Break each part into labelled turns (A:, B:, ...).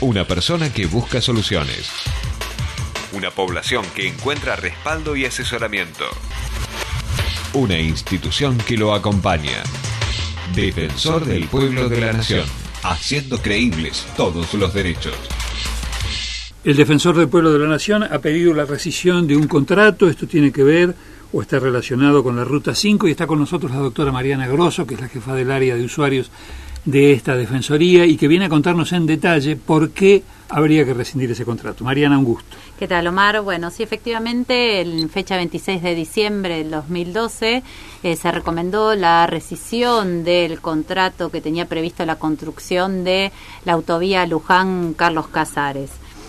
A: Una persona que busca soluciones. Una población que encuentra respaldo y asesoramiento. Una institución que lo acompaña. Defensor del pueblo de la nación, haciendo creíbles todos los derechos.
B: El Defensor del Pueblo de la Nación ha pedido la rescisión de un contrato. Esto tiene que ver o está relacionado con la Ruta 5 y está con nosotros la doctora Mariana Grosso, que es la jefa del área de usuarios de esta Defensoría y que viene a contarnos en detalle por qué habría que rescindir ese contrato. Mariana, un gusto.
C: ¿Qué tal, Omar? Bueno, sí, efectivamente, en fecha 26 de diciembre del 2012 se recomendó la rescisión del contrato que tenía previsto la construcción de la autovía Luján-Carlos Casares.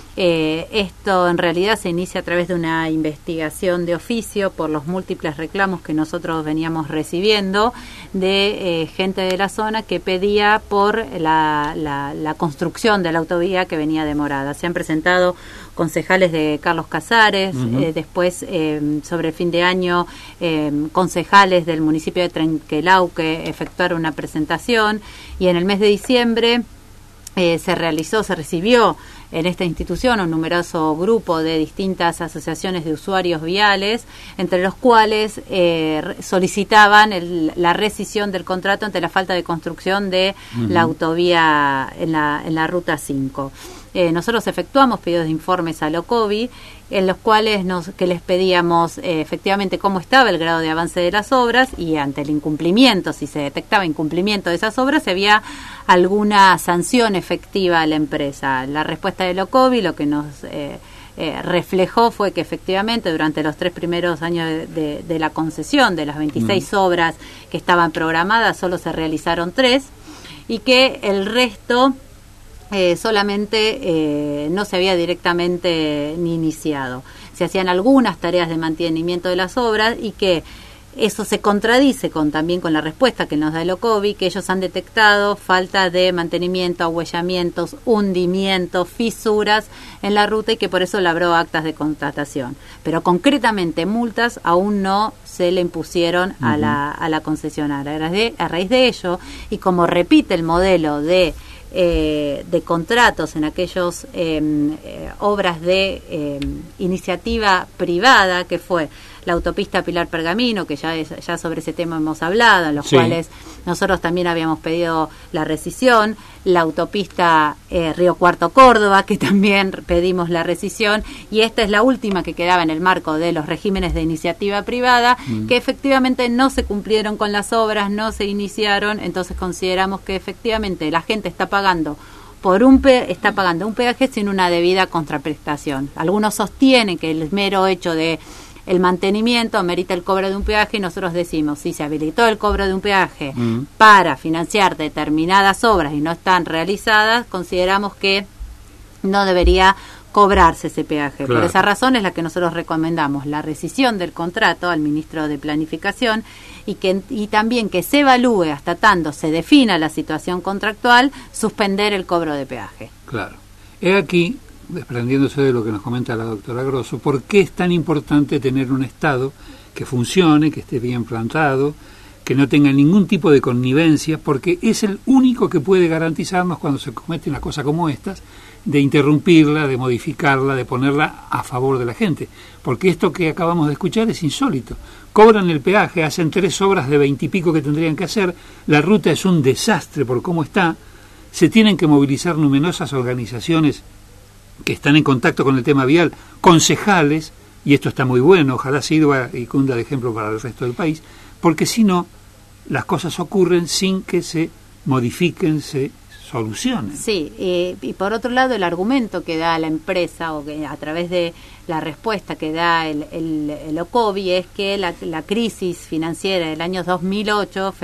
C: Esto en realidad se inicia a través de una investigación de oficio por los múltiples reclamos que nosotros veníamos recibiendo de gente de la zona que pedía por la construcción de la autovía que venía demorada. Se han presentado concejales de Carlos Casares, después sobre el fin de año concejales del municipio de Trenquelau que efectuaron una presentación y en el mes de diciembre se recibió en esta institución un numeroso grupo de distintas asociaciones de usuarios viales, entre los cuales solicitaban la rescisión del contrato ante la falta de construcción de la autovía en la Ruta 5. Nosotros efectuamos pedidos de informes a Locovi, en los cuales que les pedíamos efectivamente cómo estaba el grado de avance de las obras y ante el incumplimiento, si se detectaba incumplimiento de esas obras, si había alguna sanción efectiva a la empresa. La respuesta de Locovi lo que nos reflejó fue que efectivamente durante los 3 primeros años de la concesión, de las 26 obras que estaban programadas, solo se realizaron 3 y que el resto solamente no se había directamente ni iniciado. Se hacían algunas tareas de mantenimiento de las obras y que eso se contradice también con la respuesta que nos da el Locovi, que ellos han detectado falta de mantenimiento, ahuellamientos, hundimientos, fisuras en la ruta y que por eso labró actas de contratación. Pero concretamente multas aún no se le impusieron a la concesionaria. A raíz de ello, y como repite el modelo de contratos en aquellos obras de iniciativa privada, que fue la autopista Pilar Pergamino, que ya sobre ese tema hemos hablado, en los cuales nosotros también habíamos pedido la rescisión, la autopista Río Cuarto Córdoba, que también pedimos la rescisión, y esta es la última que quedaba en el marco de los regímenes de iniciativa privada, que efectivamente no se cumplieron con las obras, no se iniciaron, entonces consideramos que efectivamente la gente está pagando un peaje sin una debida contraprestación. Algunos sostienen que el mero hecho de el mantenimiento amerita el cobro de un peaje y nosotros decimos, si se habilitó el cobro de un peaje para financiar determinadas obras y no están realizadas, consideramos que no debería cobrarse ese peaje. Claro. Por esa razón es la que nosotros recomendamos la rescisión del contrato al ministro de Planificación y también que se evalúe hasta tanto se defina la situación contractual, suspender el cobro de peaje.
B: Claro. He aquí, desprendiéndose de lo que nos comenta la doctora Grosso, ¿por qué es tan importante tener un Estado que funcione, que esté bien plantado, que no tenga ningún tipo de connivencia? Porque es el único que puede garantizarnos cuando se comete una cosa como estas, de interrumpirla, de modificarla, de ponerla a favor de la gente. Porque esto que acabamos de escuchar es insólito. Cobran el peaje, hacen 3 obras de 20 y pico que tendrían que hacer, la ruta es un desastre por cómo está, se tienen que movilizar numerosas organizaciones que están en contacto con el tema vial, concejales, y esto está muy bueno, ojalá sirva y cunda de ejemplo para el resto del país, porque si no, las cosas ocurren sin que se modifiquen, se solucionen.
C: Sí, y por otro lado el argumento que da la empresa, o que a través de la respuesta que da el Locovi, es que la crisis financiera del año 2008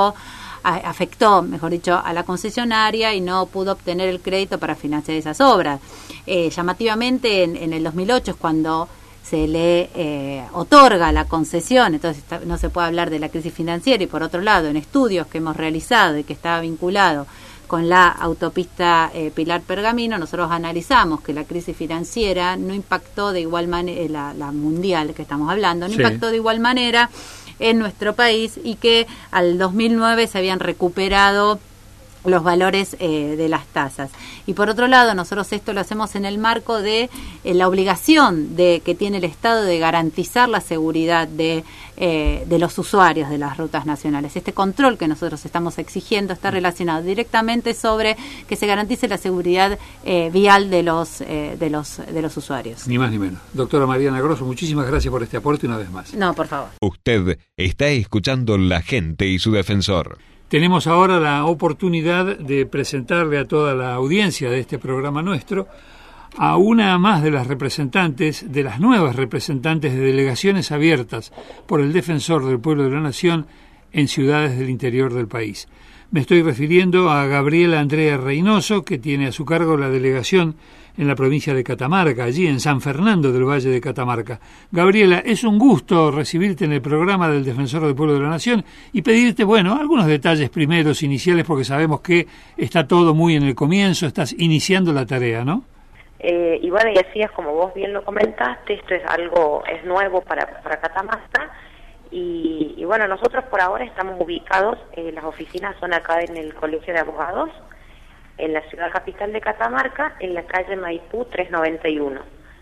C: afectó, mejor dicho, a la concesionaria y no pudo obtener el crédito para financiar esas obras. Llamativamente, en el 2008 es cuando se le otorga la concesión, entonces no se puede hablar de la crisis financiera, y por otro lado, en estudios que hemos realizado y que estaba vinculado con la autopista Pilar Pergamino, nosotros analizamos que la crisis financiera no impactó de igual manera, la mundial que estamos hablando, no impactó de igual manera en nuestro país, y que al 2009 se habían recuperado los valores de las tasas. Y por otro lado, nosotros esto lo hacemos en el marco de la obligación que tiene el Estado de garantizar la seguridad de los usuarios de las rutas nacionales. Este control que nosotros estamos exigiendo está relacionado directamente sobre que se garantice la seguridad vial de los usuarios.
B: Ni más ni menos. Doctora Mariana Grosso, muchísimas gracias por este aporte una vez más.
C: No, por favor.
A: Usted está escuchando La Gente y su Defensor.
B: Tenemos ahora la oportunidad de presentarle a toda la audiencia de este programa nuestro a una más de las representantes, de las nuevas representantes de delegaciones abiertas por el Defensor del Pueblo de la Nación en ciudades del interior del país. Me estoy refiriendo a Gabriela Andrea Reynoso, que tiene a su cargo la delegación en la provincia de Catamarca, allí en San Fernando del Valle de Catamarca. Gabriela, es un gusto recibirte en el programa del Defensor del Pueblo de la Nación y pedirte, algunos detalles primeros, iniciales, porque sabemos que está todo muy en el comienzo, estás iniciando la tarea, ¿no?
D: Y así es como vos bien lo comentaste, esto es nuevo para Catamarca. Y nosotros por ahora estamos ubicados, las oficinas son acá en el Colegio de Abogados, en la ciudad capital de Catamarca, en la calle Maipú 391.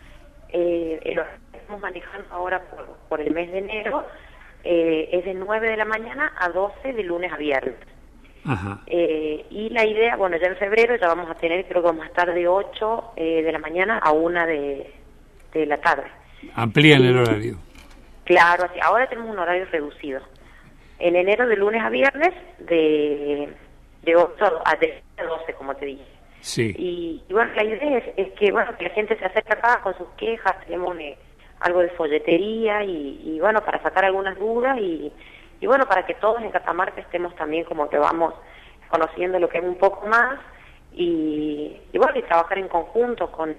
D: Lo que estamos manejando ahora por el mes de enero es de 9 de la mañana a 12 de lunes a viernes.
B: Ajá.
D: Y la idea, ya en febrero ya vamos a tener, creo que vamos a estar de 8 de la mañana a 1 de la tarde.
B: Amplían el horario.
D: Claro, así. Ahora tenemos un horario reducido. En enero de lunes a viernes de 8 a 12, como te dije.
B: Sí.
D: Y la idea es que la gente se acerque acá con sus quejas, tenemos algo de folletería y para sacar algunas dudas y para que todos en Catamarca estemos también como que vamos conociendo lo que es un poco más y trabajar en conjunto con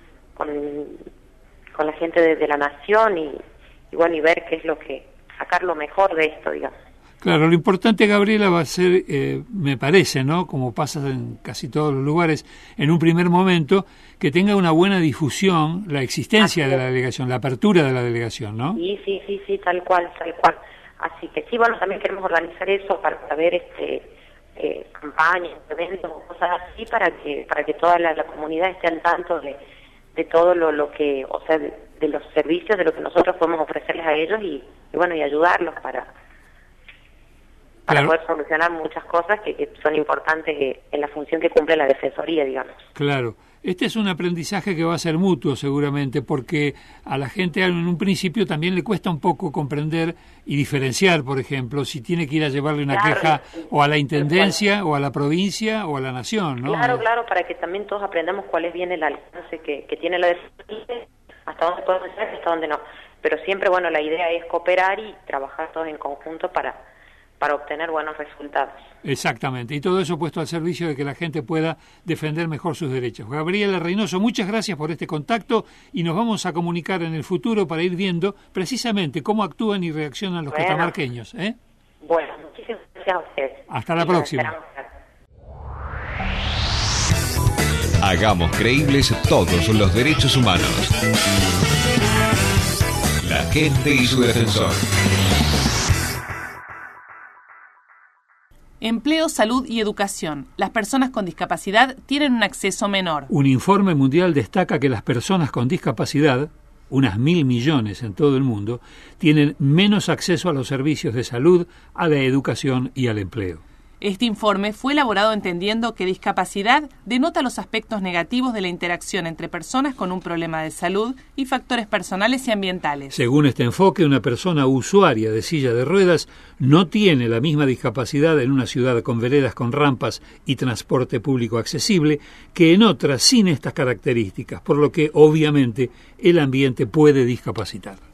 D: la gente de la nación y ver qué es lo que, sacar lo mejor de esto, digamos.
B: Claro, lo importante, Gabriela, va a ser, me parece, ¿no?, como pasa en casi todos los lugares, en un primer momento, que tenga una buena difusión la existencia de la delegación, la apertura de la delegación, ¿no?
D: Sí, tal cual. Así que sí, también queremos organizar eso para ver campañas, eventos, cosas así, para que toda la comunidad esté al tanto de todo lo que, de los servicios, de lo que nosotros podemos ofrecerles a ellos y ayudarlos para poder solucionar muchas cosas que son importantes en la función que cumple la Defensoría, digamos.
B: Claro. Este es un aprendizaje que va a ser mutuo seguramente, porque a la gente en un principio también le cuesta un poco comprender y diferenciar, por ejemplo, si tiene que ir a llevarle una queja o a la Intendencia o a la provincia o a la Nación, ¿no? Claro,
D: para que también todos aprendamos cuál es bien el alcance que tiene la Defensoría, hasta dónde podemos llegar y hasta dónde no. Pero siempre, la idea es cooperar y trabajar todos en conjunto para obtener buenos resultados.
B: Exactamente, y todo eso puesto al servicio de que la gente pueda defender mejor sus derechos. Gabriela Reynoso, muchas gracias por este contacto y nos vamos a comunicar en el futuro para ir viendo precisamente cómo actúan y reaccionan los catamarqueños.
D: Muchísimas gracias a ustedes.
B: Hasta la próxima.
A: Hagamos creíbles todos los derechos humanos. La gente y su defensor.
E: Empleo, salud y educación. Las personas con discapacidad tienen un acceso menor.
B: Un informe mundial destaca que las personas con discapacidad, unas 1.000 millones en todo el mundo, tienen menos acceso a los servicios de salud, a la educación y al empleo.
E: Este informe fue elaborado entendiendo que discapacidad denota los aspectos negativos de la interacción entre personas con un problema de salud y factores personales y ambientales.
B: Según este enfoque, una persona usuaria de silla de ruedas no tiene la misma discapacidad en una ciudad con veredas con rampas y transporte público accesible que en otras sin estas características, por lo que obviamente el ambiente puede discapacitar.